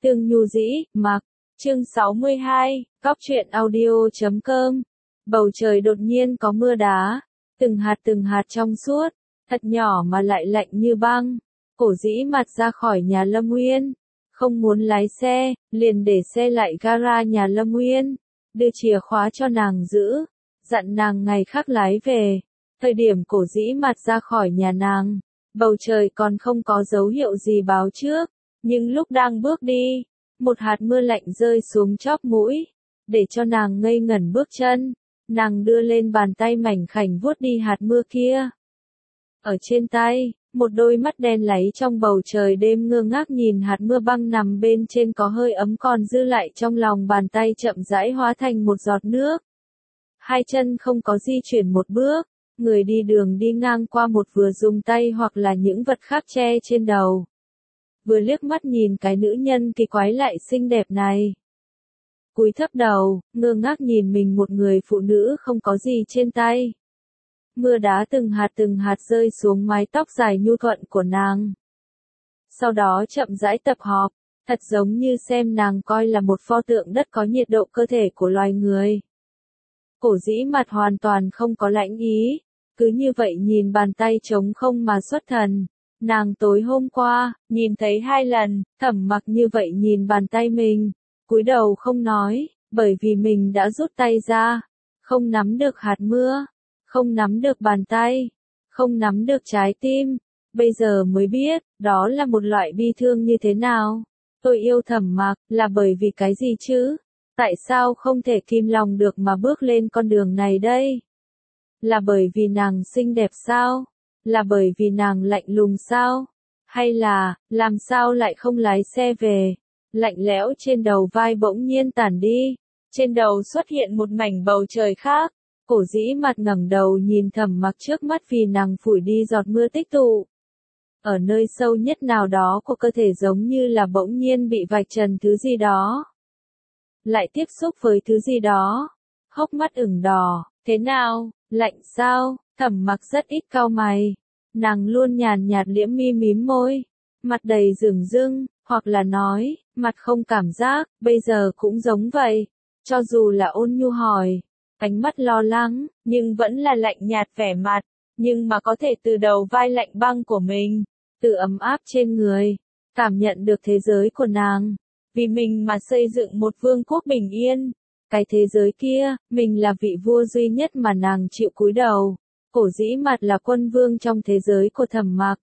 Tương Nhu Dĩ, Mặc, chương 62, Cóc truyện audio.com. Bầu trời đột nhiên có mưa đá, từng hạt trong suốt, thật nhỏ mà lại lạnh như băng. Cổ Dĩ Mạt ra khỏi nhà Lâm Nguyên, không muốn lái xe, liền để xe lại gara nhà Lâm Nguyên, đưa chìa khóa cho nàng giữ, dặn nàng ngày khác lái về. Thời điểm Cổ Dĩ Mạt ra khỏi nhà nàng, bầu trời còn không có dấu hiệu gì báo trước, nhưng lúc đang bước đi, một hạt mưa lạnh rơi xuống chóp mũi, để cho nàng ngây ngẩn bước chân. Nàng đưa lên bàn tay mảnh khảnh vuốt đi hạt mưa kia. Ở trên tay, một đôi mắt đen láy trong bầu trời đêm ngơ ngác nhìn hạt mưa băng nằm bên trên có hơi ấm còn dư lại trong lòng bàn tay chậm rãi hóa thành một giọt nước. Hai chân không có di chuyển một bước, người đi đường đi ngang qua một vừa dùng tay hoặc là những vật khác che trên đầu. Vừa liếc mắt nhìn cái nữ nhân kỳ quái lại xinh đẹp này. Cúi thấp đầu, ngơ ngác nhìn mình một người phụ nữ không có gì trên tay. Mưa đá từng hạt rơi xuống mái tóc dài nhu thuận của nàng. Sau đó chậm rãi tập họp, thật giống như xem nàng coi là một pho tượng đất có nhiệt độ cơ thể của loài người. Cổ Dĩ Mạt hoàn toàn không có lãnh ý, cứ như vậy nhìn bàn tay trống không mà xuất thần. Nàng tối hôm qua, nhìn thấy 2 lần, Thẩm Mặc như vậy nhìn bàn tay mình, cúi đầu không nói, bởi vì mình đã rút tay ra, không nắm được hạt mưa, không nắm được bàn tay, không nắm được trái tim, bây giờ mới biết, đó là một loại bi thương như thế nào. Tôi yêu Thẩm Mặc, là bởi vì cái gì chứ? Tại sao không thể kìm lòng được mà bước lên con đường này đây? Là bởi vì nàng xinh đẹp sao? Là bởi vì nàng lạnh lùng sao? Hay là, làm sao lại không lái xe về? Lạnh lẽo trên đầu vai bỗng nhiên tản đi. Trên đầu xuất hiện một mảnh bầu trời khác. Cổ Dĩ Mạt ngẩng đầu nhìn Thẩm Mặc trước mắt vì nàng phủi đi giọt mưa tích tụ. Ở nơi sâu nhất nào đó của cơ thể giống như là bỗng nhiên bị vạch trần thứ gì đó. Lại tiếp xúc với thứ gì đó. Hốc mắt ửng đỏ, thế nào, lạnh sao? Thẩm Mặc rất ít cau mày. Nàng luôn nhàn nhạt liễm mi mím môi, mặt đầy dửng dưng, hoặc là nói, mặt không cảm giác, bây giờ cũng giống vậy. Cho dù là ôn nhu hỏi, ánh mắt lo lắng, nhưng vẫn là lạnh nhạt vẻ mặt, nhưng mà có thể từ đầu vai lạnh băng của mình, từ ấm áp trên người, cảm nhận được thế giới của nàng. Vì mình mà xây dựng một vương quốc bình yên. Cái thế giới kia, mình là vị vua duy nhất mà nàng chịu cúi đầu. Cổ Dĩ Mạt là quân vương trong thế giới của Thẩm Mặc.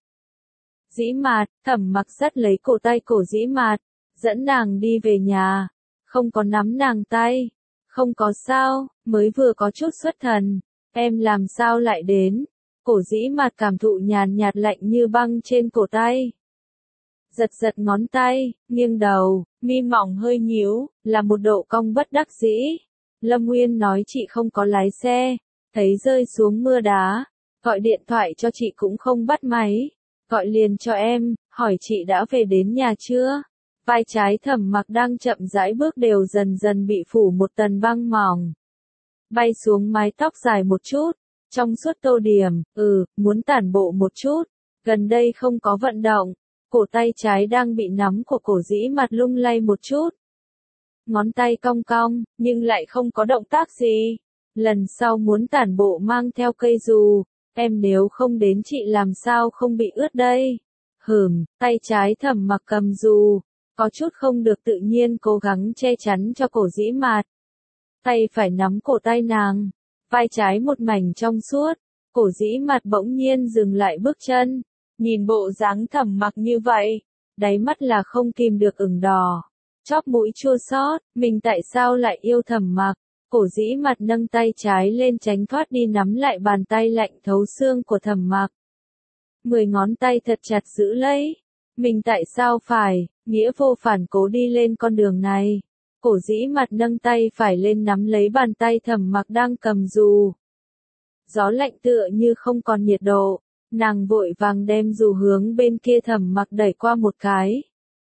Dĩ Mạt, Thẩm Mặc dắt lấy cổ tay Cổ Dĩ Mạt, dẫn nàng đi về nhà. Không có nắm nàng tay. Không có sao, mới vừa có chút xuất thần. Em làm sao lại đến? Cổ Dĩ Mạt cảm thụ nhàn nhạt lạnh như băng trên cổ tay. Giật ngón tay, nghiêng đầu, mi mỏng hơi nhíu, là một độ cong bất đắc dĩ. Lâm Nguyên nói chị không có lái xe, thấy rơi xuống mưa đá, gọi điện thoại cho chị cũng không bắt máy, gọi liền cho em, hỏi chị đã về đến nhà chưa. Vai trái Thẩm Mặc đang chậm rãi bước đều dần dần bị phủ một tầng băng mỏng. Bay xuống mái tóc dài một chút, trong suốt tô điểm, muốn tản bộ một chút, gần đây không có vận động. Cổ tay trái đang bị nắm của Cổ Dĩ Mạt lung lay một chút. Ngón tay cong cong, nhưng lại không có động tác gì. Lần sau muốn tản bộ mang theo cây dù, em nếu không đến chị làm sao không bị ướt đây. Tay trái Thẩm Mặc cầm dù, có chút không được tự nhiên cố gắng che chắn cho Cổ Dĩ Mạt. Tay phải nắm cổ tay nàng, vai trái một mảnh trong suốt, Cổ Dĩ Mạt bỗng nhiên dừng lại bước chân. Nhìn bộ dáng Thẩm Mặc như vậy, đáy mắt là không kìm được ửng đỏ, chóp mũi chua xót, mình tại sao lại yêu Thẩm Mặc? Cổ Dĩ Mạt nâng tay trái lên tránh thoát đi nắm lại bàn tay lạnh thấu xương của Thẩm Mặc. 10 ngón tay thật chặt giữ lấy, mình tại sao phải, nghĩa vô phản cố đi lên con đường này. Cổ Dĩ Mạt nâng tay phải lên nắm lấy bàn tay Thẩm Mặc đang cầm dù. Gió lạnh tựa như không còn nhiệt độ. Nàng vội vàng đem dù hướng bên kia Thẩm Mặc đẩy qua một cái.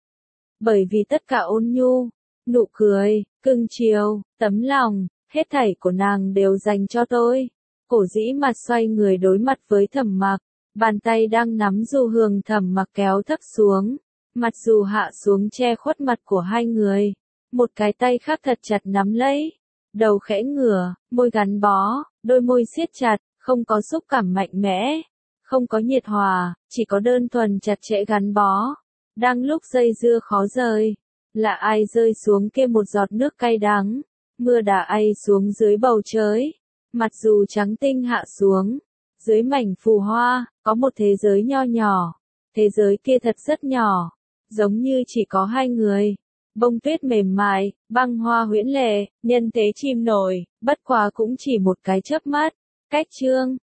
Bởi vì tất cả ôn nhu, nụ cười, cưng chiều, tấm lòng, hết thảy của nàng đều dành cho tôi. Cổ Dĩ Mạt xoay người đối mặt với Thẩm Mặc, bàn tay đang nắm dù hướng Thẩm Mặc kéo thấp xuống. Mặc dù hạ xuống che khuất mặt của hai người, một cái tay khác thật chặt nắm lấy, đầu khẽ ngửa, môi gắn bó, đôi môi siết chặt, không có xúc cảm mạnh mẽ, không có nhiệt hòa, chỉ có đơn thuần chặt chẽ gắn bó. Đang lúc dây dưa khó rời, là ai rơi xuống kia một giọt nước cay đắng, mưa đá ai xuống dưới bầu trời, mặc dù trắng tinh hạ xuống, dưới mảnh phù hoa, có một thế giới nho nhỏ, thế giới kia thật rất nhỏ, giống như chỉ có hai người. Bông tuyết mềm mại, băng hoa huyễn lệ, nhân thế chim nổi, bất quá cũng chỉ một cái chớp mắt. Cách chương